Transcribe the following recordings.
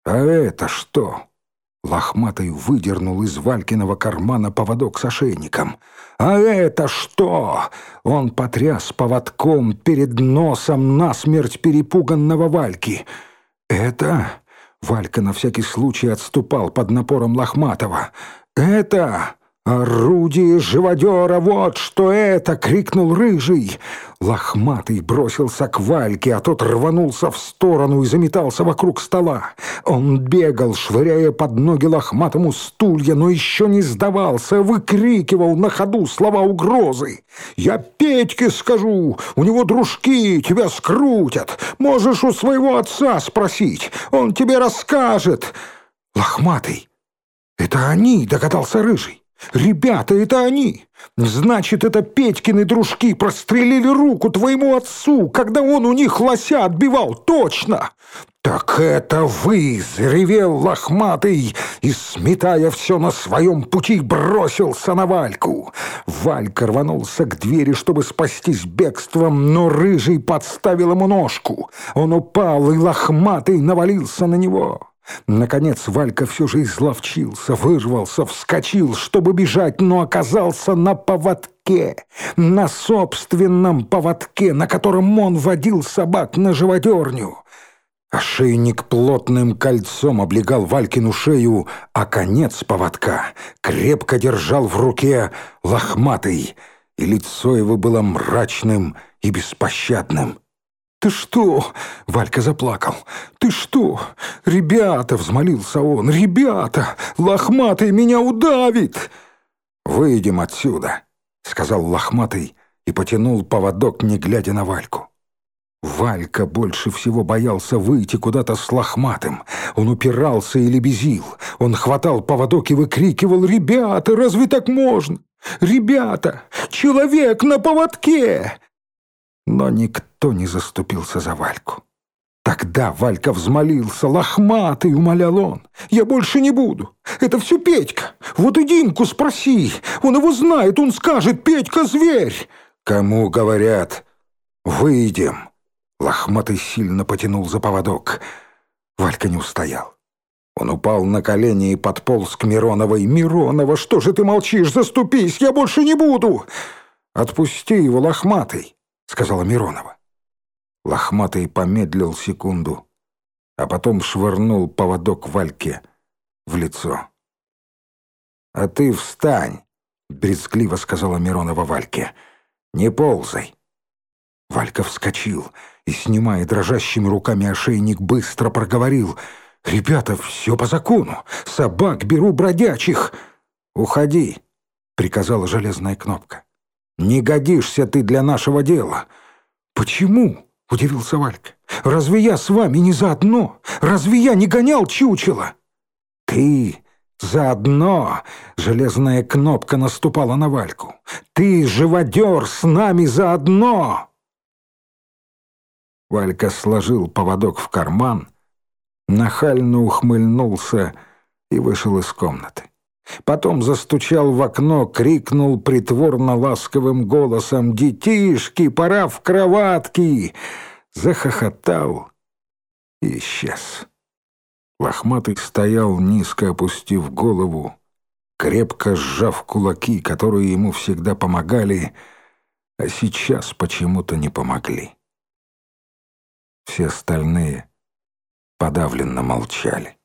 «А это что?» Лохматый выдернул из Валькиного кармана поводок с ошейником. «А это что?» Он потряс поводком перед носом насмерть перепуганного Вальки. «Это...» Валька на всякий случай отступал под напором Лохматова. «Это... орудие живодера, вот что это!» — крикнул Рыжий. Лохматый бросился к Вальке, а тот рванулся в сторону и заметался вокруг стола. Он бегал, швыряя под ноги Лохматому стулья, но еще не сдавался, выкрикивал на ходу слова угрозы. «Я Петьке скажу, у него дружки, тебя скрутят. Можешь у своего отца спросить, он тебе расскажет». «Лохматый, это они!» — догадался Рыжий. «Ребята, это они! Значит, это Петькины дружки прострелили руку твоему отцу, когда он у них лося отбивал, точно!» «Так это вы!» — заревел Лохматый и, сметая все на своем пути, бросился на Вальку. Валька рванулся к двери, чтобы спастись бегством, но Рыжий подставил ему ножку. Он упал, и Лохматый навалился на него. Наконец Валька все же изловчился, вырвался, вскочил, чтобы бежать, но оказался на поводке, на собственном поводке, на котором он водил собак на живодерню. Ошейник плотным кольцом облегал Валькину шею, а конец поводка крепко держал в руке Лохматый, и лицо его было мрачным и беспощадным. «Ты что?» — Валька заплакал. «Ты что? Ребята!» — взмолился он. «Ребята! Лохматый меня удавит!» «Выйдем отсюда!» — сказал Лохматый и потянул поводок, не глядя на Вальку. Валька больше всего боялся выйти куда-то с Лохматым. Он упирался и лебезил. Он хватал поводок и выкрикивал: «Ребята, разве так можно? Ребята! Человек на поводке!» Но никто не заступился за Вальку. Тогда Валька взмолился. «Лохматый!» — умолял он. «Я больше не буду. Это все Петька. Вот и Димку спроси. Он его знает, он скажет: Петька — зверь!» «Кому говорят? Выйдем!» Лохматый сильно потянул за поводок. Валька не устоял. Он упал на колени и подполз к Мироновой. «Миронова, что же ты молчишь? Заступись! Я больше не буду!» «Отпусти его, Лохматый!» — сказала Миронова. Лохматый помедлил секунду, а потом швырнул поводок Вальке в лицо. «А ты встань!» — брезгливо сказала Миронова Вальке. «Не ползай!» Валька вскочил и, снимая дрожащими руками ошейник, быстро проговорил: «Ребята, все по закону. Собак беру бродячих». «Уходи!» — приказала железная кнопка. «Не годишься ты для нашего дела». «Почему?» — удивился Валька. «Разве я с вами не заодно? Разве я не гонял чучело?» «Ты заодно!» — железная кнопка наступала на Вальку. «Ты, живодер, с нами заодно!» Валька сложил поводок в карман, нахально ухмыльнулся и вышел из комнаты. Потом застучал в окно, крикнул притворно ласковым голосом: «Детишки, пора в кроватки!» Захохотал и исчез. Лохматый стоял, низко опустив голову, крепко сжав кулаки, которые ему всегда помогали, а сейчас почему-то не помогли. Все остальные подавленно молчали.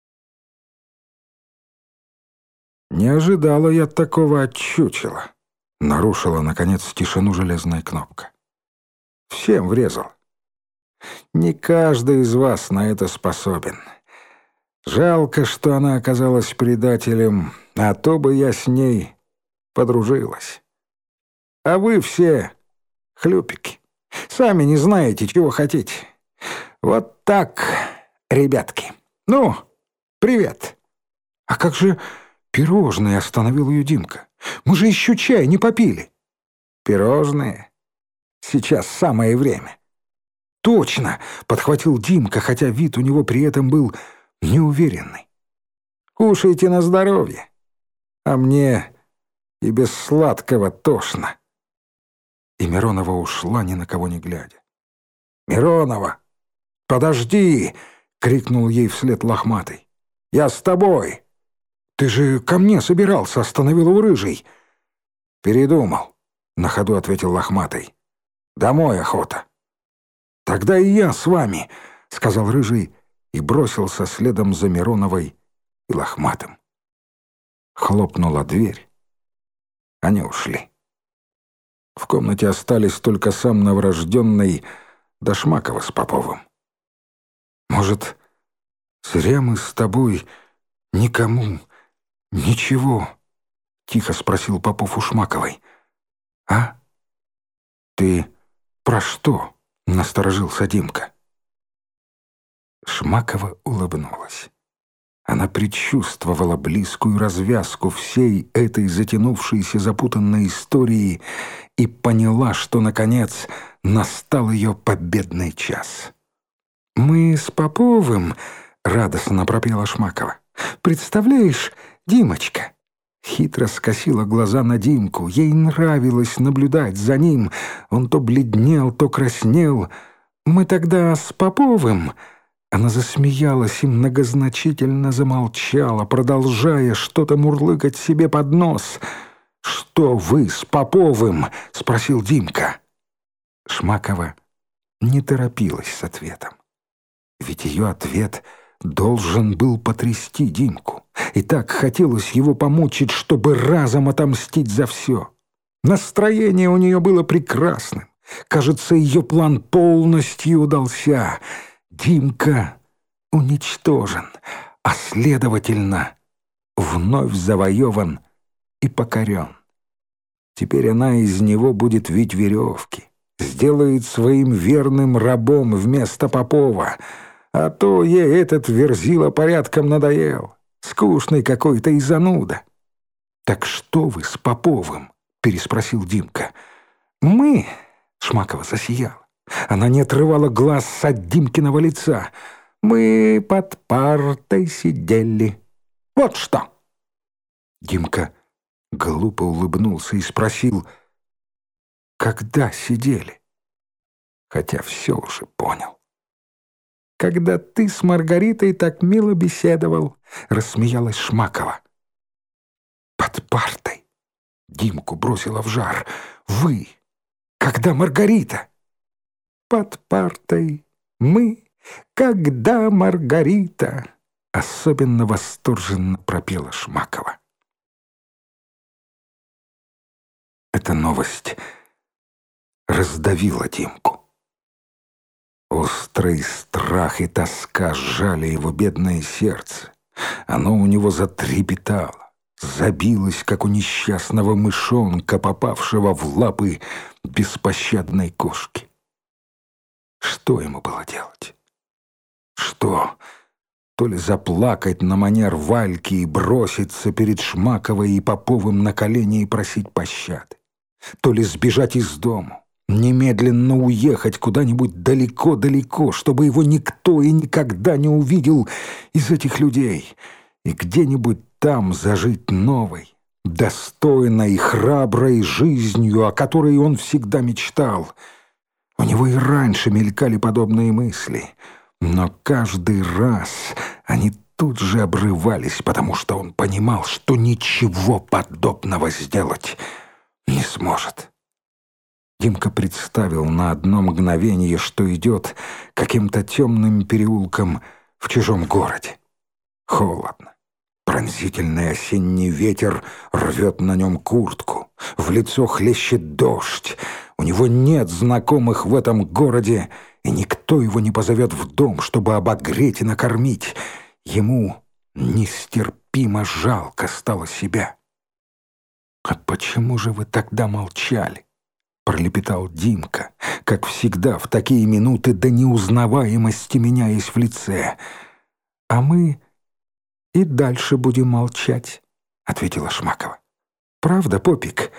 «Не ожидала я такого от чучела», — нарушила, наконец, тишину железная кнопка. «Всем врезал. Не каждый из вас на это способен. Жалко, что она оказалась предателем, а то бы я с ней подружилась. А вы все хлюпики. Сами не знаете, чего хотите. Вот так, ребятки. Ну, привет». «А как же пирожные?» — остановил ее Димка. «Мы же еще чай не попили». «Пирожные? Сейчас самое время». «Точно!» — подхватил Димка, хотя вид у него при этом был неуверенный. «Кушайте на здоровье, а мне и без сладкого тошно». И Миронова ушла, ни на кого не глядя. «Миронова, подожди!» — — крикнул ей вслед лохматый. «Я с тобой!» «Ты же ко мне собирался», — остановил его рыжий. «Передумал», — на ходу ответил лохматый. «Домой охота». «Тогда и я с вами», — сказал рыжий и бросился следом за Мироновой и лохматым. Хлопнула дверь. Они ушли. В комнате остались только сам новорожденный да Шмакова с Поповым. «Может, зря мы с тобой никому ничего?» — тихо спросил Попов у Шмаковой. «А? Ты про что?» — насторожился Димка. Шмакова улыбнулась. Она предчувствовала близкую развязку всей этой затянувшейся запутанной истории и поняла, что, наконец, настал ее победный час. «Мы с Поповым», — радостно пропела Шмакова. «Представляешь, Димочка?» Хитро скосила глаза на Димку. Ей нравилось наблюдать за ним. Он то бледнел, то краснел. «Мы тогда с Поповым...» Она засмеялась и многозначительно замолчала, продолжая что-то мурлыкать себе под нос. «Что вы с Поповым?» — спросил Димка. Шмакова не торопилась с ответом. Ведь ее ответ должен был потрясти Димку. И так хотелось его помучить, чтобы разом отомстить за все. Настроение у нее было прекрасным. Кажется, ее план полностью удался. Димка уничтожен, а, следовательно, вновь завоеван и покорен. Теперь она из него будет вить веревки, сделает своим верным рабом вместо Попова, а то ей этот Верзила порядком надоел, скучный какой-то и зануда. «Так что вы с Поповым?» — переспросил Димка. «Мы...» — Шмакова засияла. Она не отрывала глаз от Димкиного лица. «Мы под партой сидели. Вот что!» Димка глупо улыбнулся и спросил, «Когда сидели?» Хотя все уже понял. «Когда ты с Маргаритой так мило беседовал», — рассмеялась Шмакова. «Под партой?» — Димку бросила в жар. «Вы? Когда Маргарита?» «Под партой мы, когда Маргарита», — особенно восторженно пропела Шмакова. Эта новость раздавила Димку. Острый страх и тоска сжали его бедное сердце. Оно у него затрепетало, забилось, как у несчастного мышонка, попавшего в лапы беспощадной кошки. Что ему было делать? Что? То ли заплакать на манер Вальки и броситься перед Шмаковой и Поповым на колени и просить пощады, то ли сбежать из дому, немедленно уехать куда-нибудь далеко-далеко, чтобы его никто и никогда не увидел из этих людей, и где-нибудь там зажить новой, достойной, храброй жизнью, о которой он всегда мечтал. У него и раньше мелькали подобные мысли, но каждый раз они тут же обрывались, потому что он понимал, что ничего подобного сделать не сможет. Димка представил на одно мгновение, что идет каким-то темным переулком в чужом городе. Холодно. Пронзительный осенний ветер рвет на нем куртку. В лицо хлещет дождь. У него нет знакомых в этом городе, и никто его не позовет в дом, чтобы обогреть и накормить. Ему нестерпимо жалко стало себя. «А почему же вы тогда молчали?» — пролепетал Димка, как всегда в такие минуты до неузнаваемости меняясь в лице. «А мы и дальше будем молчать», — ответила Шмакова. «Правда, Попик?»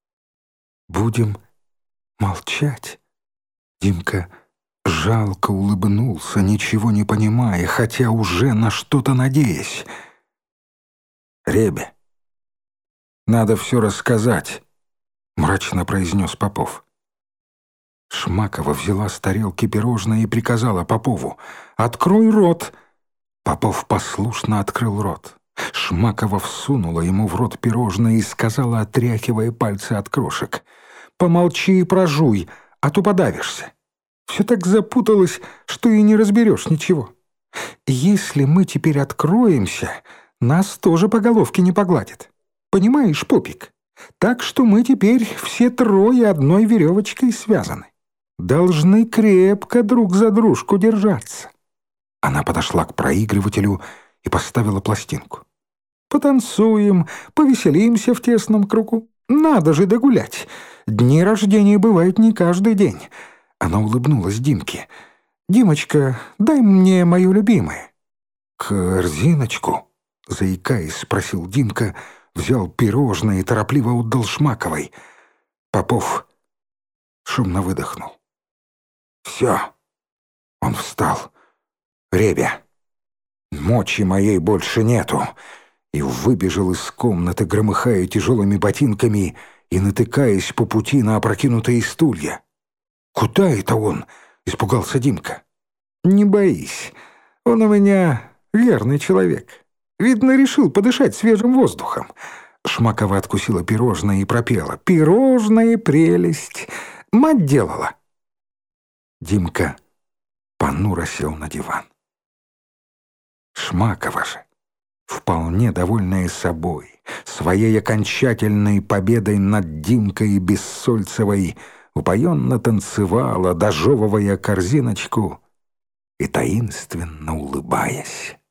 «Будем молчать?» Димка жалко улыбнулся, ничего не понимая, хотя уже на что-то надеясь. «Ребя, надо все рассказать», — мрачно произнес Попов. Шмакова взяла с тарелки пирожное и приказала Попову: «Открой рот!» Попов послушно открыл рот. Шмакова всунула ему в рот пирожное и сказала, отряхивая пальцы от крошек: «Помолчи и прожуй, а то подавишься. Все так запуталось, что и не разберешь ничего. Если мы теперь откроемся, нас тоже по головке не погладят. Понимаешь, Попик? Так что мы теперь все трое одной веревочкой связаны. Должны крепко друг за дружку держаться». Она подошла к проигрывателю и поставила пластинку. «Потанцуем, повеселимся в тесном кругу. Надо же догулять. Дни рождения бывают не каждый день». Она улыбнулась Димке. «Димочка, дай мне мою любимую». «Корзиночку?» — заикаясь, спросил Димка, взял пирожное и торопливо отдал Шмаковой. Попов шумно выдохнул. «Все». Он встал. «Ребя, мочи моей больше нету», и выбежал из комнаты, громыхая тяжелыми ботинками и натыкаясь по пути на опрокинутые стулья. «Куда это он?» — испугался Димка. «Не боись, он у меня верный человек. Видно, решил подышать свежим воздухом». Шмакова откусила пирожное и пропела: «Пирожное прелесть! Мать делала!» Димка понуро сел на диван. Шмакова же, вполне довольная собой, своей окончательной победой над Димкой и Бессольцевой, упоенно танцевала, дожевывая корзиночку и таинственно улыбаясь.